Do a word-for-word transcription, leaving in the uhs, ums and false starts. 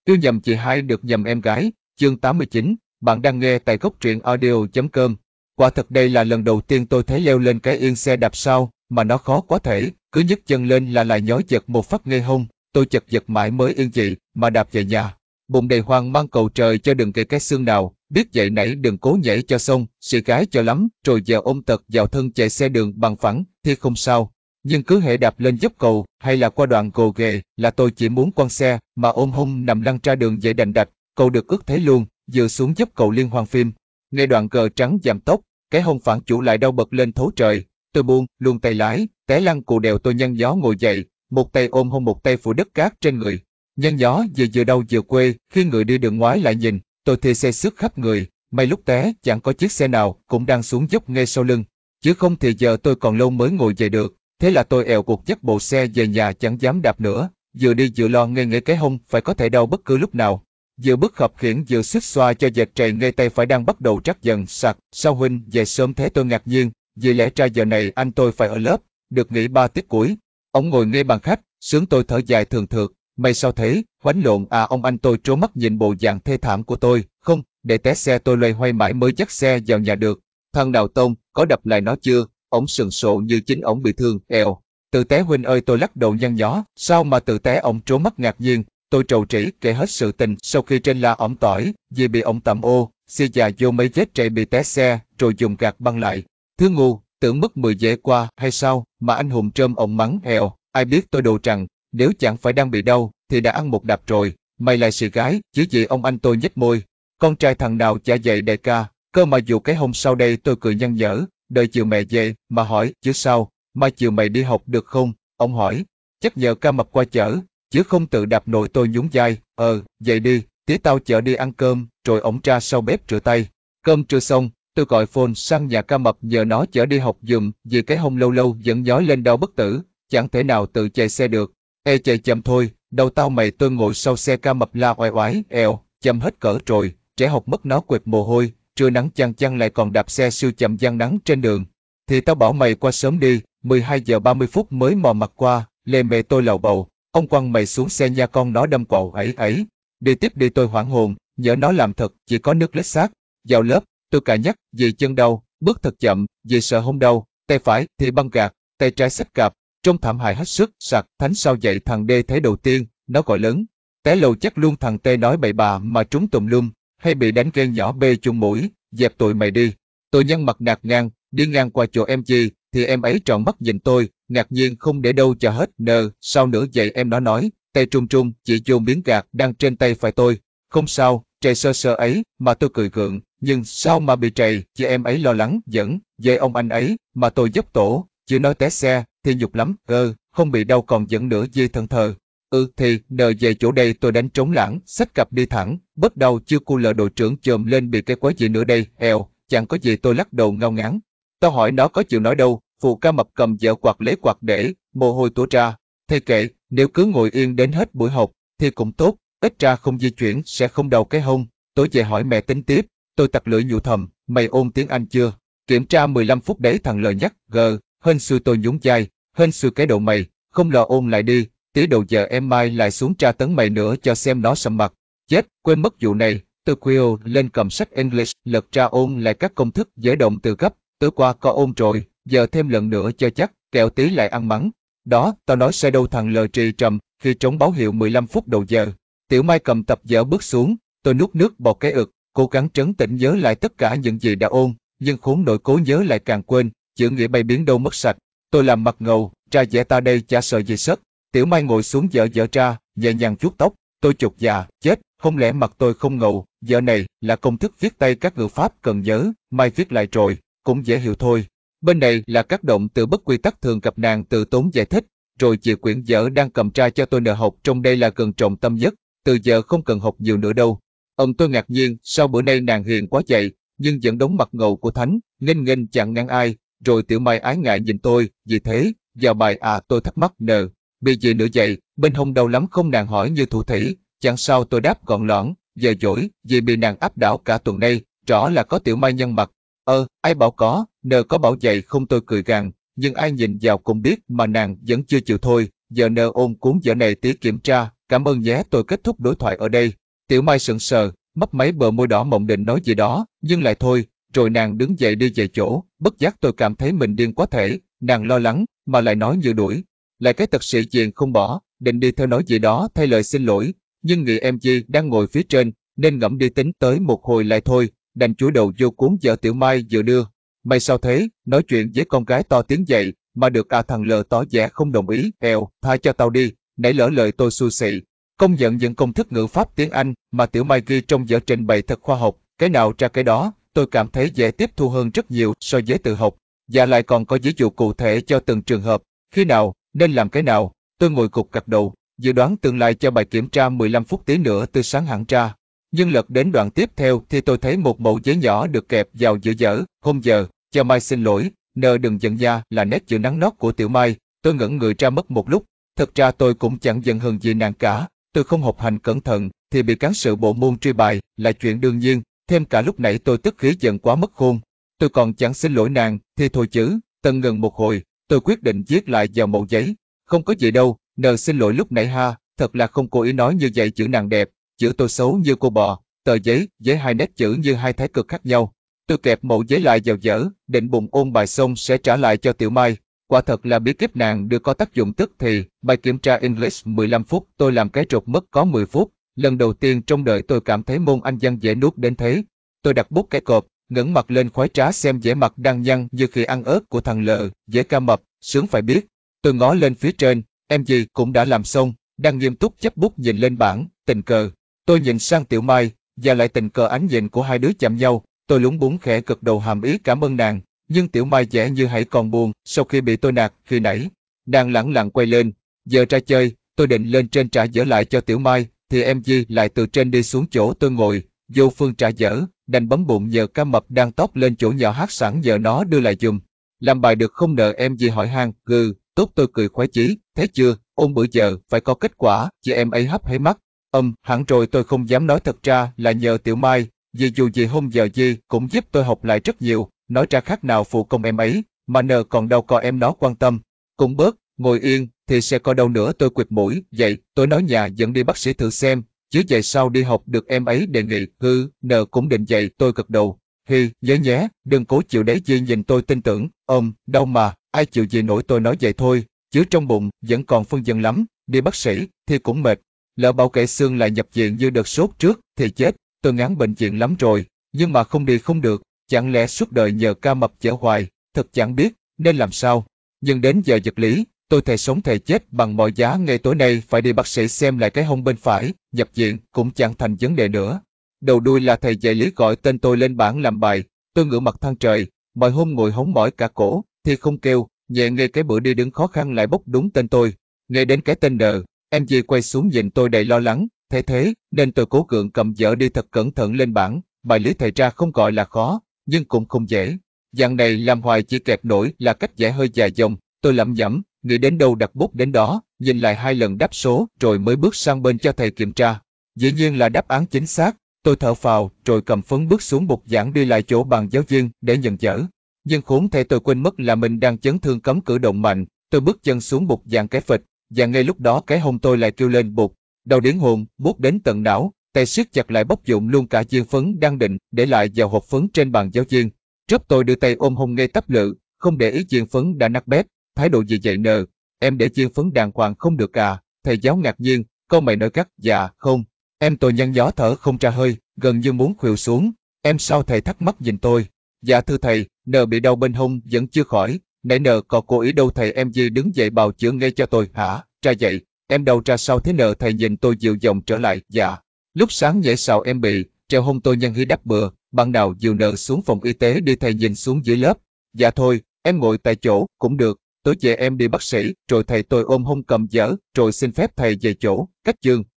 Yêu nhầm chị hai được nhầm em gái, chương tám mươi chín, bạn đang nghe tại góc truyện audio chấm com. Quả thật đây là lần đầu tiên tôi thấy leo lên cái yên xe đạp sau, mà nó khó quá thể, cứ nhấc chân lên là lại nhói giật một phát ngay hông, tôi chật vật mãi mới yên chị, mà đạp về nhà. Bụng đầy hoang mang cầu trời cho đừng kể cái xương nào, biết vậy nãy đừng cố nhảy cho xong, xì cái cho lắm, rồi giờ ôm tật vào thân chạy xe đường bằng phẳng, thì không sao. Nhưng cứ hễ đạp lên dốc cầu hay là qua đoạn gồ ghề là tôi chỉ muốn quăng xe mà ôm hông nằm lăn ra đường dễ đành đạch, cầu được ướt thế luôn, vừa xuống dốc cầu liên hoan phim. Ngay đoạn cờ trắng giảm tốc, cái hông phản chủ lại đau bật lên thấu trời, tôi buông luôn tay lái, té lăn cù đèo tôi nhăn nhó ngồi dậy, một tay ôm hông một tay phủ đất cát trên người. Nhăn nhó vừa vừa đau vừa quê, khi người đi đường ngoái lại nhìn, tôi thì xe xước khắp người, may lúc té chẳng có chiếc xe nào cũng đang xuống dốc ngay sau lưng, chứ không thì giờ tôi còn lâu mới ngồi dậy được. Thế là tôi èo cuộc dắt bộ xe về nhà chẳng dám đạp nữa, vừa đi vừa lo ngây ngây cái hông phải có thể đau bất cứ lúc nào. Vừa bước khập khiễng vừa suýt xoa cho dệt trầy ngay tay phải đang bắt đầu trắc dần sặc. Sao huynh về sớm thế? Tôi ngạc nhiên, vì lẽ ra giờ này anh tôi phải ở lớp, được nghỉ ba tiết cuối. Ông ngồi ngay bàn khách, sướng. Tôi thở dài thường thượt, mày sao thế? Hoánh lộn à? Ông anh tôi trố mắt nhìn bộ dạng thê thảm của tôi. Không, để té xe. Tôi loay hoay mãi mới dắt xe vào nhà được. Thằng Đào Tông, có đập lại nó chưa? Ổng sừng sộ như chính ổng bị thương. Èo, tự té huynh ơi. Tôi lắc đầu nhăn nhó. Sao mà tự té? Ổng trố mắt ngạc nhiên. Tôi trầu trĩ kể hết sự tình sau khi trên la ổng tỏi, vì bị ổng tẩm ô, xì già vô mấy vết trầy bị té xe, rồi dùng gạt băng lại. Thứ ngu, tưởng mất mười dễ qua hay sao, mà anh hùng trơm ổng mắng. Èo, ai biết tôi đồ rằng, nếu chẳng phải đang bị đau, thì đã ăn một đạp rồi, mày lại xì gái, chứ gì? Ông anh tôi nhếch môi. Con trai thằng nào chả vậy đại ca, cơ mà dù cái hôm sau đây. Tôi cười nhăn nhở, đợi chiều mẹ về, mà hỏi, chứ sao, mai chiều mày đi học được không? Ông hỏi, chắc nhờ ca mập qua chở, chứ không tự đạp nổi. Tôi nhún vai, ờ, vậy đi, tí tao chở đi ăn cơm, rồi ổng ra sau bếp rửa tay. Cơm trưa xong, tôi gọi phone sang nhà ca mập nhờ nó chở đi học giùm, vì cái hông lâu lâu vẫn nhói lên đau bất tử, chẳng thể nào tự chạy xe được. Ê chạy chậm thôi, đâu tao mày. Tôi ngồi sau xe ca mập la oai oái, èo, chậm hết cỡ rồi, trẻ học mất nó quệt mồ hôi, trưa nắng chang chang lại còn đạp xe siêu chậm giăng nắng trên đường. Thì tao bảo mày qua sớm đi, mười hai giờ ba mươi phút mới mò mặt qua, lề mề tôi lầu bầu. Ông quăng mày xuống xe nha con, nó đâm quạo ấy ấy. Đi tiếp đi. Tôi hoảng hồn, nhỡ nó làm thật, chỉ có nước lết xác. Vào lớp, tôi cà nhắc, vì chân đau, bước thật chậm, vì sợ hông đau, tay phải thì băng gạc, tay trái xách cặp, trông thảm hại hết sức. Sặc thánh sao vậy? Thằng D thấy đầu tiên, nó gọi lớn, té lầu chắc luôn. Thằng T nói bậy bạ mà trúng tùm lum, hay bị đánh ghen nhỏ bê chung mũi, dẹp tụi mày đi. Tôi nhăn mặt nạt ngang, đi ngang qua chỗ em Chi, thì em ấy tròn mắt nhìn tôi, ngạc nhiên không để đâu cho hết. Nờ, sao nữa vậy em? Nó nói, tay trung trung chỉ vô miếng gạc đang trên tay phải tôi. Không sao, trầy sơ sơ ấy mà. Tôi cười gượng, nhưng sao mà bị trầy? Chị em ấy lo lắng dẫn về ông anh ấy, mà tôi dốc tổ, chưa nói té xe thì nhục lắm. Ơ, không bị đau còn dẫn nữa gì thần thờ. Ừ thì, nờ về chỗ đây. Tôi đánh trống lãng, xách cặp đi thẳng, bớt đau chưa? Cu lờ đội trưởng chồm lên, bị cái quái gì nữa đây? Èo, chẳng có gì. Tôi lắc đầu ngao ngán. Tao hỏi nó có chịu nói đâu. Phụ ca mập cầm dẻo quạt lấy quạt để, mồ hôi túa ra. Thầy kệ, nếu cứ ngồi yên đến hết buổi học, thì cũng tốt, ít ra không di chuyển sẽ không đau cái hông. Tối về hỏi mẹ tính tiếp. Tôi tặc lưỡi nhủ thầm, mày ôn tiếng Anh chưa? Kiểm tra mười lăm phút đấy. Thằng lời nhắc, gờ, hên xui. Tôi nhún vai, hên xui cái đầu mày, không lo ôn lại đi, tí đầu giờ em mai lại xuống tra tấn mày nữa cho xem nó sầm mặt. Chết, quên mất vụ này. Tôi khuya lên cầm sách English lật ra ôn lại các công thức với động từ gấp. Tối qua có ôn rồi, giờ thêm lần nữa cho chắc, kẹo tí lại ăn mắng. Đó, tao nói sai đâu. Thằng L trì trầm khi trống báo hiệu mười lăm phút đầu giờ. Tiểu Mai cầm tập vở bước xuống, tôi nuốt nước bọt cái ực, cố gắng trấn tĩnh nhớ lại tất cả những gì đã ôn, nhưng khốn nổi cố nhớ lại càng quên, chữ nghĩa bay biến đâu mất sạch. Tôi làm mặt ngầu, ra vẻ ta đây chả sợ gì sất. Tiểu Mai ngồi xuống dở dở ra, nhẹ nhàng vuốt tóc. Tôi chột dạ, chết, không lẽ mặt tôi không ngầu? Giờ này là công thức viết tay các ngữ pháp cần nhớ, Mai viết lại rồi, cũng dễ hiểu thôi. Bên này là các động từ bất quy tắc thường gặp. Nàng từ tốn giải thích, rồi chị quyển vở đang cầm tra cho tôi nợ học trong đây là gần trọng tâm nhất, từ giờ không cần học nhiều nữa đâu. Ông tôi ngạc nhiên, sao bữa nay nàng hiền quá vậy, nhưng vẫn đóng mặt ngầu của thánh, nghênh nghênh chẳng ngăn ai. Rồi Tiểu Mai ái ngại nhìn tôi, gì thế, vào bài à? Tôi thắc mắc, nờ, bị gì nữa vậy, bên hông đau lắm không? Nàng hỏi như thủ thỉ. Chẳng sao. Tôi đáp gọn lõn, giờ dỗi, vì bị nàng áp đảo cả tuần nay, rõ là có. Tiểu Mai nhăn mặt, ơ, ai bảo có, nờ có bảo vậy không? Tôi cười gằn, nhưng ai nhìn vào cũng biết mà nàng vẫn chưa chịu thôi. Giờ nờ ôm cuốn vở này tí kiểm tra cảm ơn nhé. Tôi kết thúc đối thoại ở đây. Tiểu Mai sững sờ, mấp máy bờ môi đỏ mọng định nói gì đó, nhưng lại thôi, rồi nàng đứng dậy đi về chỗ, bất giác tôi cảm thấy mình điên quá thể, nàng lo lắng, mà lại nói như đuổi. Lại cái tật sĩ diện không bỏ, định đi theo nói gì đó thay lời xin lỗi, nhưng nghĩ em Di đang ngồi phía trên, nên ngẫm đi tính tới một hồi lại thôi, đành chúi đầu vô cuốn vợ Tiểu Mai vừa đưa. Mày sao thế, nói chuyện với con gái to tiếng vậy, mà được à thằng L tỏ vẻ không đồng ý, eo, tha cho tao đi, nãy lỡ lời tôi xui xị. Công nhận những công thức ngữ pháp tiếng Anh mà Tiểu Mai ghi trong vở trình bày thật khoa học, cái nào ra cái đó, tôi cảm thấy dễ tiếp thu hơn rất nhiều so với tự học, và lại còn có ví dụ cụ thể cho từng trường hợp, khi nào, nên làm cái nào. Tôi ngồi gục gật đầu, dự đoán tương lai cho bài kiểm tra mười lăm phút tí nữa từ sáng hẳn ra. Nhưng lật đến đoạn tiếp theo thì tôi thấy một mẩu giấy nhỏ được kẹp vào giữa dở, hôm giờ, cho Mai xin lỗi, nơ đừng giận nha là nét chữ nắng nót của Tiểu Mai. Tôi ngẩn người ra mất một lúc, thật ra tôi cũng chẳng giận hờn gì nàng cả, tôi không học hành cẩn thận thì bị cán sự bộ môn truy bài là chuyện đương nhiên, thêm cả lúc nãy tôi tức khí giận quá mất khôn. Tôi còn chẳng xin lỗi nàng thì thôi chứ. Tần ngừng một hồi, tôi quyết định viết lại vào mẩu giấy. Không có gì đâu, nờ xin lỗi lúc nãy ha, thật là không cố ý nói như vậy, chữ nàng đẹp, chữ tôi xấu như cô bò, tờ giấy, với hai nét chữ như hai thái cực khác nhau. Tôi kẹp mẩu giấy lại vào dở, định bụng ôn bài xong sẽ trả lại cho Tiểu Mai. Quả thật là bí kíp nàng đưa có tác dụng tức thì, bài kiểm tra English mười lăm phút tôi làm cái rụt mất có mười phút. Lần đầu tiên trong đời tôi cảm thấy môn Anh văn dễ nuốt đến thế. Tôi đặt bút cái cộp, ngẩng mặt lên khoái trá xem vẻ mặt đang nhăn như khi ăn ớt của thằng Lợ, dễ ca mập, sướng phải biết. Tôi ngó lên phía trên, em gì cũng đã làm xong, đang nghiêm túc chấp bút nhìn lên bảng, tình cờ. Tôi nhìn sang Tiểu Mai, và lại tình cờ ánh nhìn của hai đứa chạm nhau, tôi lúng búng khẽ gật đầu hàm ý cảm ơn nàng, nhưng Tiểu Mai vẻ như hãy còn buồn sau khi bị tôi nạt khi nãy. Nàng lẳng lặng quay lên, giờ ra chơi, tôi định lên trên trả dở lại cho Tiểu Mai, thì em Di lại từ trên đi xuống chỗ tôi ngồi, vô phương trả dở, đành bấm bụng nhờ cá mập đang tóp lên chỗ nhỏ hát sẵn giờ nó đưa lại giùm. Làm bài được không nợ em Di hỏi han, gừ, tốt tôi cười khoái chí, thấy chưa, ôn bữa giờ phải có kết quả, chị em ấy hấp hé mắt. Âm, hẳn rồi tôi không dám nói thật ra là nhờ Tiểu Mai, vì dù gì hôm giờ Di cũng giúp tôi học lại rất nhiều, nói ra khác nào phụ công em ấy, mà nờ còn đâu có em nó quan tâm. Cũng bớt, ngồi yên, thì sẽ có đâu nữa tôi quệt mũi, vậy, tôi nói nhà dẫn đi bác sĩ thử xem, chứ vậy sao đi học được em ấy đề nghị, hư, nờ cũng định vậy tôi gật đầu. Hi, nhớ nhé, đừng cố chịu đấy Di nhìn tôi tin tưởng, ôm, đâu mà, ai chịu gì nổi tôi nói vậy thôi, chứ trong bụng vẫn còn phân vân lắm, đi bác sĩ thì cũng mệt, lỡ bảo kệ xương lại nhập viện như đợt sốt trước thì chết, tôi ngán bệnh viện lắm rồi, nhưng mà không đi không được, chẳng lẽ suốt đời nhờ ca mập chở hoài, thật chẳng biết nên làm sao. Nhưng đến giờ giật lý, tôi thề sống thề chết bằng mọi giá ngay tối nay phải đi bác sĩ xem lại cái hông bên phải, nhập viện cũng chẳng thành vấn đề nữa. Đầu đuôi là thầy dạy lý gọi tên tôi lên bảng làm bài, tôi ngửa mặt than trời, mọi hôm ngồi hóng mỏi cả cổ, thì không kêu, nhẹ ngay cái bữa đi đứng khó khăn lại bốc đúng tên tôi, ngay đến cái tên nợ, em Di quay xuống nhìn tôi đầy lo lắng, thế thế, nên tôi cố gượng cầm dở đi thật cẩn thận lên bảng, bài lý thầy ra không gọi là khó, nhưng cũng không dễ. Dạng này làm hoài chỉ kẹt nổi là cách vẽ hơi dài dòng, tôi lẩm nhẩm, nghĩ đến đâu đặt bút đến đó, nhìn lại hai lần đáp số rồi mới bước sang bên cho thầy kiểm tra. Dĩ nhiên là đáp án chính xác, tôi thở phào rồi cầm phấn bước xuống bục giảng đi lại chỗ bàn giáo viên để nhận dở. Nhưng khốn thay tôi quên mất là mình đang chấn thương cấm cử động mạnh, tôi bước chân xuống bục giảng cái phịch, và ngay lúc đó cái hông tôi lại kêu lên bụt, đau điếng hồn, buốt đến tận não, tay siết chặt lại bóc dụng luôn cả viên phấn đang định để lại vào hộp phấn trên bàn giáo viên. Trước tôi đưa tay ôm hông ngay tắp lự, không để ý viên phấn đã nát bét, thái độ gì vậy nờ, em để viên phấn đàng hoàng không được à, thầy giáo ngạc nhiên, câu mày nói cắt, dạ, không, em tôi nhăn nhó thở không ra hơi, gần như muốn khuỵu xuống, em sao thầy thắc mắc nhìn tôi, dạ thưa thầy, nờ bị đau bên hông vẫn chưa khỏi, nãy nờ có cố ý đâu thầy em Di đứng dậy bào chữa ngay cho tôi, hả, ra vậy, em đâu ra sao thế nờ thầy nhìn tôi dịu giọng trở lại, dạ, lúc sáng nhảy sào em bị, treo hông tôi nhân hí đắp bừa, bạn nào dìu nờ xuống phòng y tế đi thầy nhìn xuống dưới lớp, dạ thôi, em ngồi tại chỗ, cũng được, tối về em đi bác sĩ, rồi thầy tôi ôm hông cầm dở, rồi xin phép thầy về chỗ, cách chương.